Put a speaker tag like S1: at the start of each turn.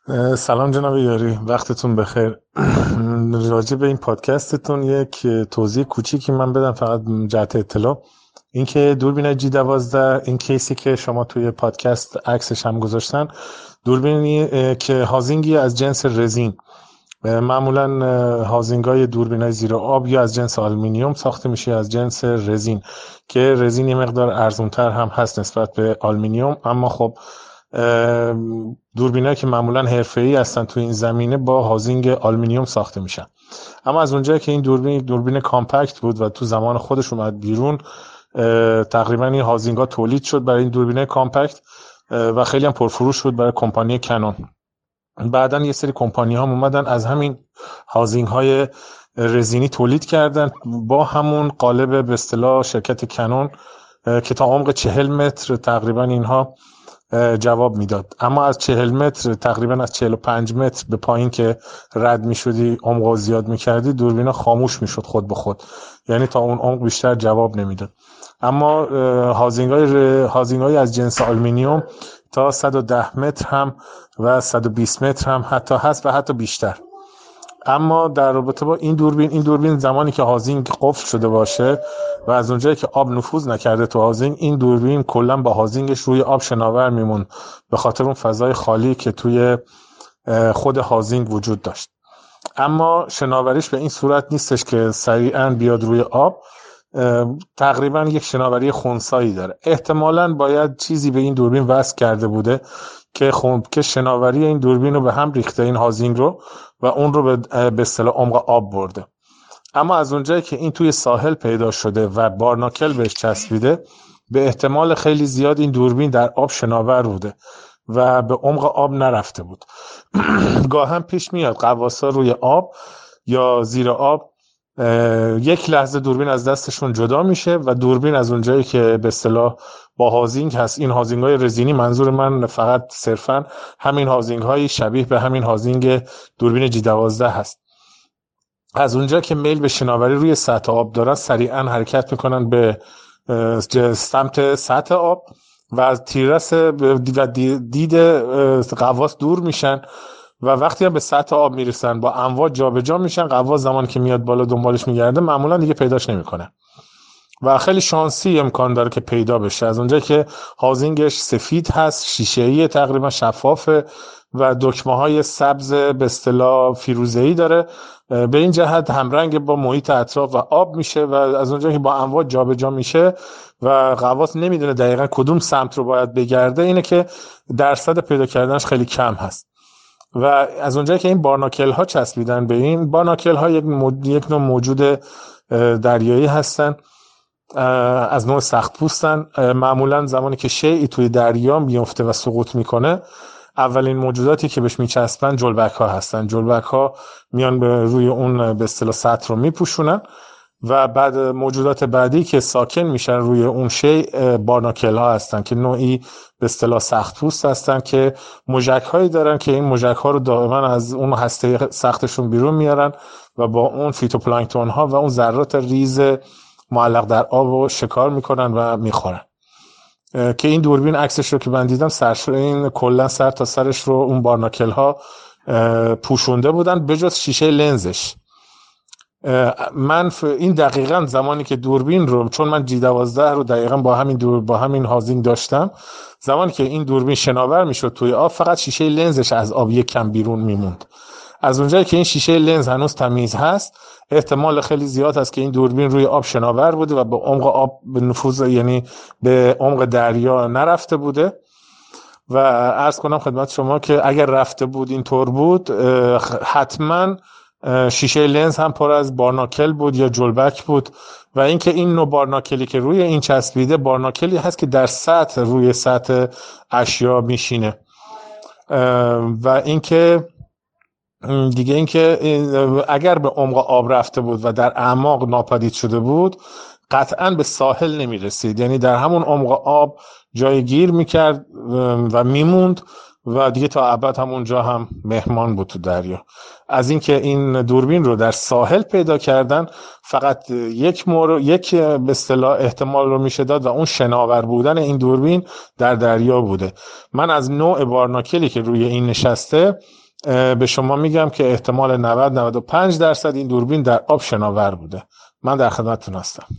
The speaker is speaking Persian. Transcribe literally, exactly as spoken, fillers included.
S1: اه، سلام جناب یاری، وقتتون بخیر. راجع به این پادکستتون یک توضیح کوچیکی من بدم فقط جهت اطلاع. اینکه دوربین جی دوازده، این کیسی که شما توی پادکست عکسش هم گذاشتن، دوربینی اه، که هازینگی از جنس رزین. اه، معمولا اه، هازینگای دوربینای زیر آب یا از جنس آلومینیوم ساخته میشه، از جنس رزین، که رزین یه مقدار ارزونتر هم هست نسبت به آلومینیوم. اما خب دوربینایی که معمولا حرفه‌ای هستن تو این زمینه با هازینگ آلومینیوم ساخته میشن. اما از اونجایی که این دوربین دوربین کامپکت بود و تو زمان خودش اومد بیرون، تقریبا این هازینگ‌ها تولید شد برای این دوربین کامپکت و خیلی هم پرفروش بود برای کمپانی کنون. بعدن یه سری کمپانی ها اومدن از همین هازینگ های رزینی تولید کردن با همون قالب، به اصطلاح شرکت کنون، که تا عمق چهل متر تقریبا اینها جواب میداد. اما از چهل متر تقریبا از چهل و پنج متر به پایین که رد میشدی، عمق زیاد میکردی، دوربینا خاموش میشد خود به خود، یعنی تا اون عمق بیشتر جواب نمیداد. اما هازینگ‌های هازینگ‌های از جنس آلومینیوم تا صد و ده متر هم و صد و بیست متر هم حتی هست و حتی بیشتر. اما در رابطه با این دوربین این دوربین زمانی که هازینگ قفل شده باشه و از اونجایی که آب نفوذ نکرده تو هازینگ، این دوربین کلا با هازینگش روی آب شناور میمون، به خاطر اون فضای خالی که توی خود هازینگ وجود داشت. اما شناوریش به این صورت نیستش که سریعا بیاد روی آب. تقریبا یک شناوری خنثایی داره. احتمالاً باید چیزی به این دوربین وصل کرده بوده که خب که شناوری این دوربین رو به هم ریخته، این هازینگ رو، و اون رو به اصطلاح عمق آب برده. اما از اونجایی که این توی ساحل پیدا شده و بارناکل بهش چسبیده، به احتمال خیلی زیاد این دوربین در آب شناور بوده و به عمق آب نرفته بود. گاهم پیش میاد غواصا روی آب یا زیر آب یک لحظه دوربین از دستشون جدا میشه و دوربین از اونجایی که به اصطلاح با هازینگ هست، این هازینگ های رزینی، منظور من فقط صرفا همین هازینگ های شبیه به همین هازینگ دوربین جی دوازده هست، از اونجا که میل به شناوری روی سطح آب دارن، سریعا حرکت میکنن به سمت سطح آب و از تیررس و دید غواص دور میشن و وقتی هم به سطح آب میرسن با امواج جابجا میشن. غواص زمانی که میاد بالا دنبالش میگرده معمولا دیگه پیداش نمیکنه و خیلی شانسی امکان داره که پیدا بشه. از اونجایی که هازینگش سفید هست، شیشه‌ای تقریبا شفافه و دکمه های سبز به اصطلاح فیروزه‌ای داره، به این جهت همرنگ با محیط اطراف و آب میشه و از اونجایی که با امواج جابجا میشه و غواص نمیدونه دقیقا کدوم سمت رو باید بگرده، اینه که درصد پیدا کردنش خیلی کم هست. و از اونجایی که این بارناکل ها چسبیدن به این بارناکل ها یک, مود... یک نوع موجود دریایی هستن، از نوع سخت پوستن. معمولا زمانی که شیئی توی دریا میفته و سقوط میکنه، اولین موجوداتی که بهش میچسبن جلبک ها هستن. جلبک ها میان به روی اون به اصطلاح سطح رو میپوشونن و بعد موجودات بعدی که ساکن میشن روی اون شی بارناکل ها هستن که نوعی به اصطلاح سخت پوست هستن که موژک هایی دارن که این موژک ها رو دائما از اون هسته سختشون بیرون میارن و با اون فیتوپلانکتون ها و اون ذرات ریز معلق در آب رو شکار میکنن و میخورن. که این دوربین عکسش رو که من دیدم، سرش این کلا سر تا سرش رو اون بارناکل ها پوشونده بودن به جز شیشه لنزش. من این دقیقاً زمانی که دوربین رو، چون من جی دوازده رو دقیقاً با همین دور با همین هازینگ داشتم، زمانی که این دوربین شناور میشد توی آب، فقط شیشه لنزش از آب یک کم بیرون میموند. از اونجایی که این شیشه لنز هنوز تمیز هست، احتمال خیلی زیاد هست که این دوربین روی آب شناور بوده و به عمق آب به نفوذ، یعنی به عمق دریا نرفته بوده. و عرض کنم خدمت شما که اگر رفته بود اینطور بود، حتما شیشه لنز هم پر از بارناکل بود یا جلبک بود. و اینکه این نوع بارناکلی که روی این چسبیده، بارناکلی هست که در سطح روی سطح اشیا میشینه. و اینکه دیگه اینکه اگر به عمق آب رفته بود و در اعماق ناپدید شده بود، قطعاً به ساحل نمی رسید، یعنی در همون عمق آب جای گیر میکرد و میموند و دیگه تا ابد هم اونجا هم مهمان بود تو دریا. از اینکه این دوربین رو در ساحل پیدا کردن فقط یک مور... یک به اصطلاح احتمال رو میشه داد و اون شناور بودن این دوربین در دریا بوده. من از نوع بارناکلی که روی این نشسته به شما میگم که احتمال نود نود و پنج درصد این دوربین در آب شناور بوده. من در خدمتتون هستم.